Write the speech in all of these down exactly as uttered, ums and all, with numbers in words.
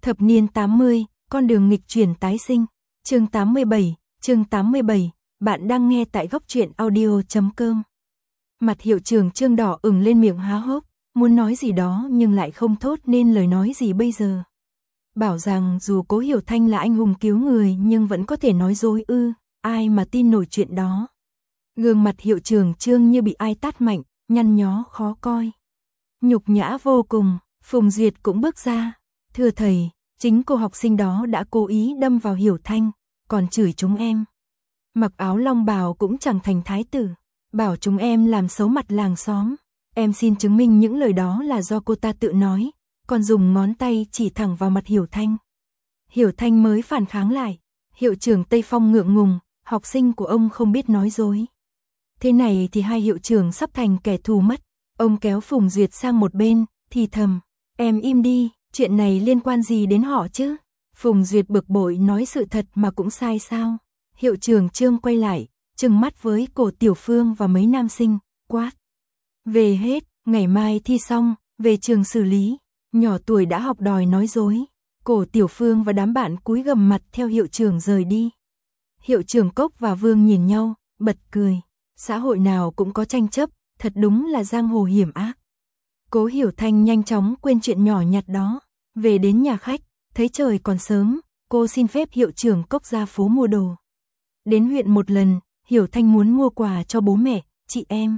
Thập niên tám mươi, con đường nghịch chuyển tái sinh. Chương tám mươi bảy, chương tám mươi bảy, bạn đang nghe tại góc truyện audio chấm com. Mặt hiệu trưởng Trương đỏ ửng lên, miệng há hốc, muốn nói gì đó nhưng lại không thốt nên lời nói gì bây giờ. Bảo rằng dù Cố Hiểu Thanh là anh hùng cứu người nhưng vẫn có thể nói dối ư, ai mà tin nổi chuyện đó. Gương mặt hiệu trưởng Trương như bị ai tát mạnh, nhăn nhó khó coi. Nhục nhã vô cùng, Phùng Duyệt cũng bước ra. Thưa thầy, chính cô học sinh đó đã cố ý đâm vào Hiểu Thanh, còn chửi chúng em. Mặc áo long bào cũng chẳng thành thái tử, bảo chúng em làm xấu mặt làng xóm. Em xin chứng minh những lời đó là do cô ta tự nói, còn dùng ngón tay chỉ thẳng vào mặt Hiểu Thanh. Hiểu Thanh mới phản kháng lại. Hiệu trưởng Tây Phong ngượng ngùng, học sinh của ông không biết nói dối. Thế này thì hai hiệu trưởng sắp thành kẻ thù mất. Ông kéo Phùng Duyệt sang một bên, thì thầm, em im đi, chuyện này liên quan gì đến họ chứ? Phùng Duyệt bực bội nói sự thật mà cũng sai sao? Hiệu trưởng Trương quay lại, trừng mắt với Cổ Tiểu Phương và mấy nam sinh, quát. Về hết, ngày mai thi xong, về trường xử lý. Nhỏ tuổi đã học đòi nói dối. Cổ Tiểu Phương và đám bạn cúi gằm mặt theo hiệu trưởng rời đi. Hiệu trưởng Cốc và Vương nhìn nhau, bật cười. Xã hội nào cũng có tranh chấp, thật đúng là giang hồ hiểm ác. Cố Hiểu Thanh nhanh chóng quên chuyện nhỏ nhặt đó. Về đến nhà khách, thấy trời còn sớm, cô xin phép hiệu trưởng Cốc ra phố mua đồ. Đến huyện một lần, Hiểu Thanh muốn mua quà cho bố mẹ, chị em.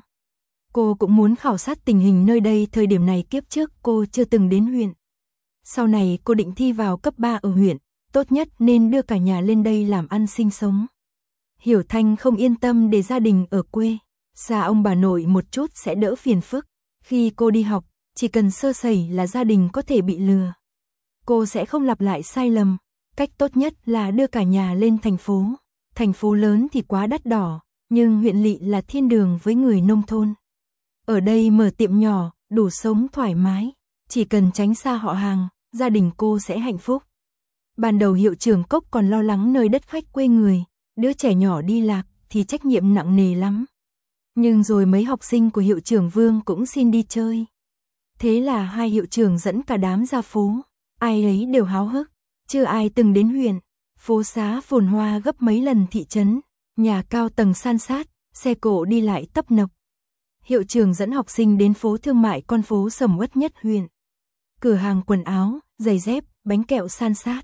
Cô cũng muốn khảo sát tình hình nơi đây, thời điểm này kiếp trước cô chưa từng đến huyện. Sau này cô định thi vào cấp ba ở huyện, tốt nhất nên đưa cả nhà lên đây làm ăn sinh sống. Hiểu Thanh không yên tâm để gia đình ở quê, xa ông bà nội một chút sẽ đỡ phiền phức. Khi cô đi học, chỉ cần sơ sẩy là gia đình có thể bị lừa. Cô sẽ không lặp lại sai lầm, cách tốt nhất là đưa cả nhà lên thành phố. Thành phố lớn thì quá đắt đỏ, nhưng huyện lỵ là thiên đường với người nông thôn. Ở đây mở tiệm nhỏ, đủ sống thoải mái, chỉ cần tránh xa họ hàng, gia đình cô sẽ hạnh phúc. Ban đầu hiệu trưởng Cốc còn lo lắng nơi đất khách quê người, đứa trẻ nhỏ đi lạc thì trách nhiệm nặng nề lắm. Nhưng rồi mấy học sinh của hiệu trưởng Vương cũng xin đi chơi. Thế là hai hiệu trưởng dẫn cả đám ra phố, ai ấy đều háo hức, chưa ai từng đến huyện. Phố xá phồn hoa gấp mấy lần thị trấn, nhà cao tầng san sát, xe cộ đi lại tấp nập. Hiệu trưởng dẫn học sinh đến phố thương mại, con phố sầm uất nhất huyện. Cửa hàng quần áo, giày dép, bánh kẹo san sát.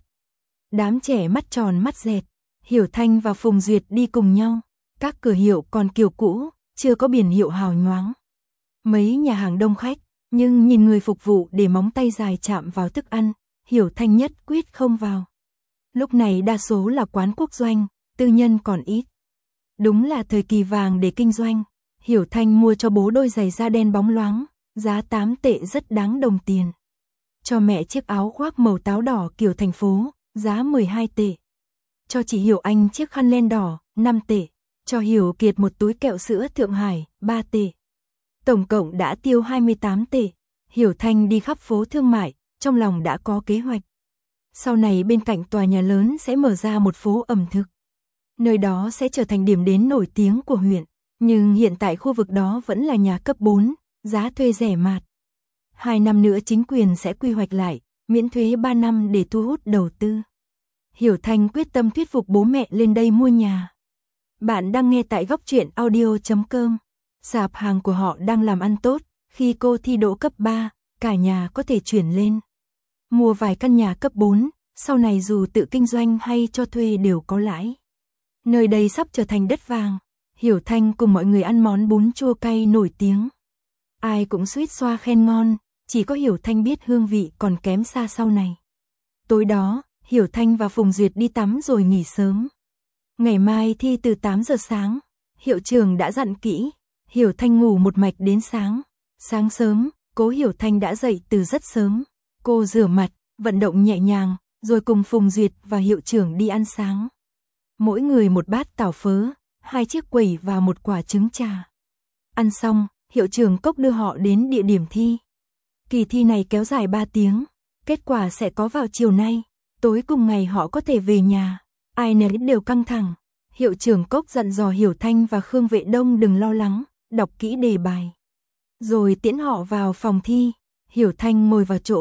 Đám trẻ mắt tròn mắt dẹt. Hiểu Thanh và Phùng Duyệt đi cùng nhau. Các cửa hiệu còn kiểu cũ, chưa có biển hiệu hào nhoáng. Mấy nhà hàng đông khách, nhưng nhìn người phục vụ để móng tay dài chạm vào thức ăn, Hiểu Thanh nhất quyết không vào. Lúc này đa số là quán quốc doanh, tư nhân còn ít. Đúng là thời kỳ vàng để kinh doanh. Hiểu Thanh mua cho bố đôi giày da đen bóng loáng, giá tám tệ rất đáng đồng tiền. Cho mẹ chiếc áo khoác màu táo đỏ kiểu thành phố, giá mười hai tệ. Cho chị Hiểu Anh chiếc khăn len đỏ, năm tệ. Cho Hiểu Kiệt một túi kẹo sữa Thượng Hải, ba tệ. Tổng cộng đã tiêu hai mươi tám tệ. Hiểu Thanh đi khắp phố thương mại, trong lòng đã có kế hoạch. Sau này bên cạnh tòa nhà lớn sẽ mở ra một phố ẩm thực. Nơi đó sẽ trở thành điểm đến nổi tiếng của huyện. Nhưng hiện tại khu vực đó vẫn là nhà cấp bốn, giá thuê rẻ mạt. Hai năm nữa chính quyền sẽ quy hoạch lại, miễn thuế ba năm để thu hút đầu tư. Hiểu Thanh quyết tâm thuyết phục bố mẹ lên đây mua nhà. Bạn đang nghe tại góc truyện audio chấm com. Sạp hàng của họ đang làm ăn tốt, khi cô thi đỗ cấp ba, cả nhà có thể chuyển lên. Mua vài căn nhà cấp bốn, sau này dù tự kinh doanh hay cho thuê đều có lãi. Nơi đây sắp trở thành đất vàng. Hiểu Thanh cùng mọi người ăn món bún chua cay nổi tiếng. Ai cũng suýt xoa khen ngon, chỉ có Hiểu Thanh biết hương vị còn kém xa sau này. Tối đó, Hiểu Thanh và Phùng Duyệt đi tắm rồi nghỉ sớm. Ngày mai thi từ tám giờ sáng, hiệu trưởng đã dặn kỹ. Hiểu Thanh ngủ một mạch đến sáng. Sáng sớm, Cố Hiểu Thanh đã dậy từ rất sớm. Cô rửa mặt, vận động nhẹ nhàng, rồi cùng Phùng Duyệt và hiệu trưởng đi ăn sáng. Mỗi người một bát tảo phớ, hai chiếc quẩy và một quả trứng trà. Ăn xong, hiệu trưởng Cốc đưa họ đến địa điểm thi. Kỳ thi này kéo dài ba tiếng, kết quả sẽ có vào chiều nay. Tối cùng ngày họ có thể về nhà. Ai nấy đều căng thẳng. Hiệu trưởng Cốc dặn dò Hiểu Thanh và Khương Vệ Đông đừng lo lắng, đọc kỹ đề bài. Rồi tiễn họ vào phòng thi. Hiểu Thanh ngồi vào chỗ,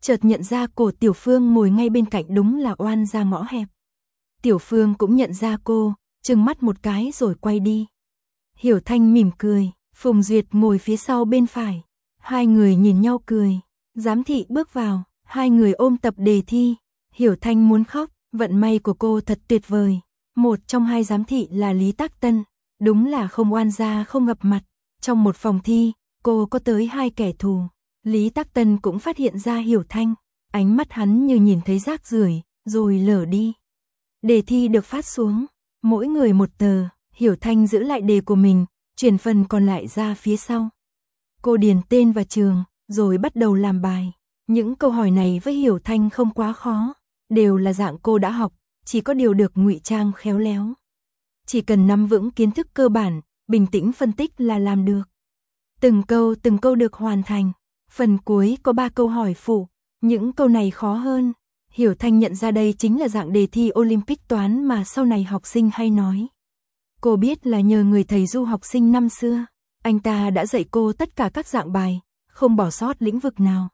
chợt nhận ra cổ Tiểu Phương ngồi ngay bên cạnh đúng là oan gia ngõ hẹp. Tiểu Phương cũng nhận ra cô, trừng mắt một cái rồi quay đi. Hiểu Thanh mỉm cười, Phùng Duyệt ngồi phía sau bên phải. Hai người nhìn nhau cười. Giám thị bước vào, hai người ôm tập đề thi. Hiểu Thanh muốn khóc, vận may của cô thật tuyệt vời. Một trong hai giám thị là Lý Tắc Tân, đúng là không oan gia không gặp mặt. Trong một phòng thi, cô có tới hai kẻ thù. Lý Tắc Tân cũng phát hiện ra Hiểu Thanh, ánh mắt hắn như nhìn thấy rác rưởi, rồi lờ đi. Đề thi được phát xuống, mỗi người một tờ, Hiểu Thanh giữ lại đề của mình, chuyển phần còn lại ra phía sau. Cô điền tên và trường, rồi bắt đầu làm bài. Những câu hỏi này với Hiểu Thanh không quá khó, đều là dạng cô đã học, chỉ có điều được ngụy trang khéo léo. Chỉ cần nắm vững kiến thức cơ bản, bình tĩnh phân tích là làm được. Từng câu từng câu được hoàn thành. Phần cuối có ba câu hỏi phụ, những câu này khó hơn. Hiểu Thanh nhận ra đây chính là dạng đề thi Olympic toán mà sau này học sinh hay nói. Cô biết là nhờ người thầy du học sinh năm xưa, anh ta đã dạy cô tất cả các dạng bài, không bỏ sót lĩnh vực nào.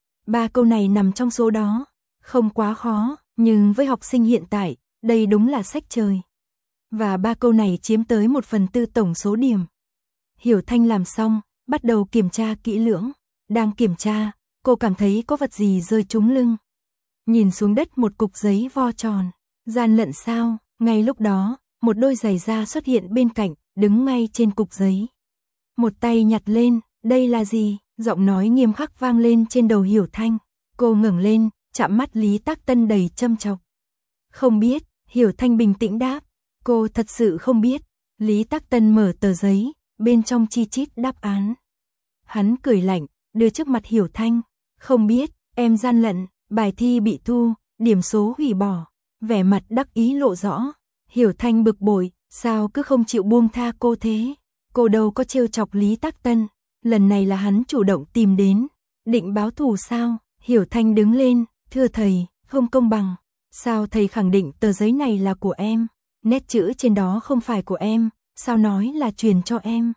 Ba câu này nằm trong số đó, không quá khó, nhưng với học sinh hiện tại, đây đúng là sách trời. Và ba câu này chiếm tới một phần tư tổng số điểm. Hiểu Thanh làm xong, bắt đầu kiểm tra kỹ lưỡng. Đang kiểm tra, cô cảm thấy có vật gì rơi trúng lưng. Nhìn xuống đất một cục giấy vo tròn. Gian lận sao? Ngay lúc đó, một đôi giày da xuất hiện bên cạnh, đứng ngay trên cục giấy. Một tay nhặt lên, đây là gì? Giọng nói nghiêm khắc vang lên trên đầu Hiểu Thanh. Cô ngẩng lên, chạm mắt Lý Tắc Tân đầy châm chọc. Không biết, Hiểu Thanh bình tĩnh đáp. Cô thật sự không biết. Lý Tắc Tân mở tờ giấy, bên trong chi chít đáp án. Hắn cười lạnh, đưa trước mặt Hiểu Thanh. Không biết, em gian lận, bài thi bị thu, điểm số hủy bỏ. Vẻ mặt đắc ý lộ rõ. Hiểu Thanh bực bội, sao cứ không chịu buông tha cô thế? Cô đâu có trêu chọc Lý Tắc Tân, lần này là hắn chủ động tìm đến. Định báo thù sao? Hiểu Thanh đứng lên, thưa thầy, không công bằng. Sao thầy khẳng định tờ giấy này là của em? Nét chữ trên đó không phải của em, sao nói là truyền cho em?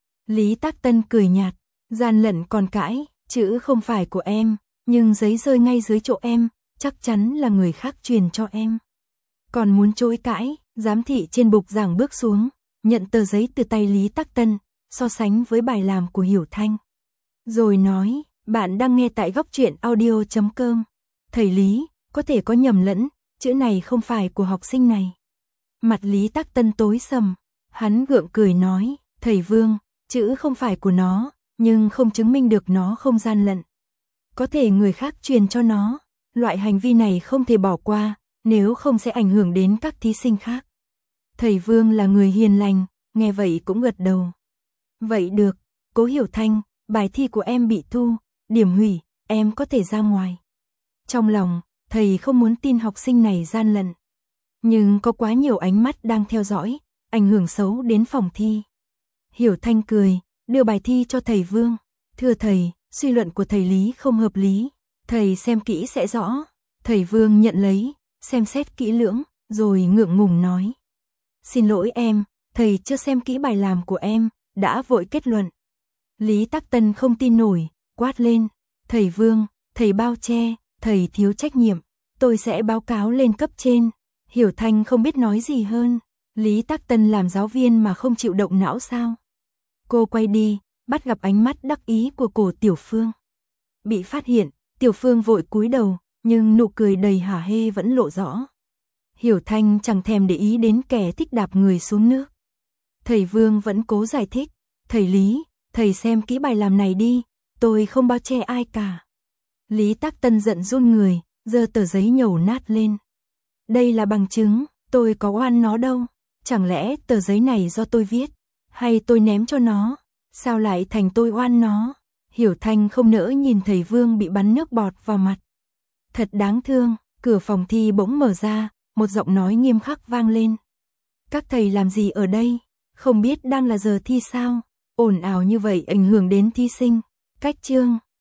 Lý Tắc Tân cười nhạt, gian lận còn cãi, chữ không phải của em, nhưng giấy rơi ngay dưới chỗ em, chắc chắn là người khác truyền cho em. Còn muốn chối cãi, giám thị trên bục giảng bước xuống, nhận tờ giấy từ tay Lý Tắc Tân, so sánh với bài làm của Hiểu Thanh. Rồi nói, bạn đang nghe tại góc truyện audio chấm com. Thầy Lý, có thể có nhầm lẫn, chữ này không phải của học sinh này. Mặt Lý Tắc Tân tối sầm, hắn gượng cười nói, thầy Vương, chữ không phải của nó, nhưng không chứng minh được nó không gian lận. Có thể người khác truyền cho nó, loại hành vi này không thể bỏ qua, nếu không sẽ ảnh hưởng đến các thí sinh khác. Thầy Vương là người hiền lành, nghe vậy cũng gật đầu. Vậy được, Cố Hiểu Thanh, bài thi của em bị thu, điểm hủy, em có thể ra ngoài. Trong lòng, thầy không muốn tin học sinh này gian lận. Nhưng có quá nhiều ánh mắt đang theo dõi, ảnh hưởng xấu đến phòng thi. Hiểu Thanh cười, đưa bài thi cho thầy Vương. Thưa thầy, suy luận của thầy Lý không hợp lý. Thầy xem kỹ sẽ rõ. Thầy Vương nhận lấy, xem xét kỹ lưỡng, rồi ngượng ngùng nói. Xin lỗi em, thầy chưa xem kỹ bài làm của em, đã vội kết luận. Lý Tắc Tân không tin nổi, quát lên. Thầy Vương, thầy bao che, thầy thiếu trách nhiệm, tôi sẽ báo cáo lên cấp trên. Hiểu Thanh không biết nói gì hơn. Lý Tắc Tân làm giáo viên mà không chịu động não sao? Cô quay đi, bắt gặp ánh mắt đắc ý của cổ Tiểu Phương. Bị phát hiện, Tiểu Phương vội cúi đầu, nhưng nụ cười đầy hả hê vẫn lộ rõ. Hiểu Thanh chẳng thèm để ý đến kẻ thích đạp người xuống nước. Thầy Vương vẫn cố giải thích. Thầy Lý, thầy xem kỹ bài làm này đi, tôi không bao che ai cả. Lý Tắc Tân giận run người, giơ tờ giấy nhầu nát lên. Đây là bằng chứng, tôi có oan nó đâu. Chẳng lẽ tờ giấy này do tôi viết, hay tôi ném cho nó? Sao lại thành tôi oan nó? Hiểu Thanh không nỡ nhìn thầy Vương bị bắn nước bọt vào mặt. Thật đáng thương, cửa phòng thi bỗng mở ra, một giọng nói nghiêm khắc vang lên. Các thầy làm gì ở đây? Không biết đang là giờ thi sao? Ồn ào như vậy ảnh hưởng đến thí sinh. Cách chương.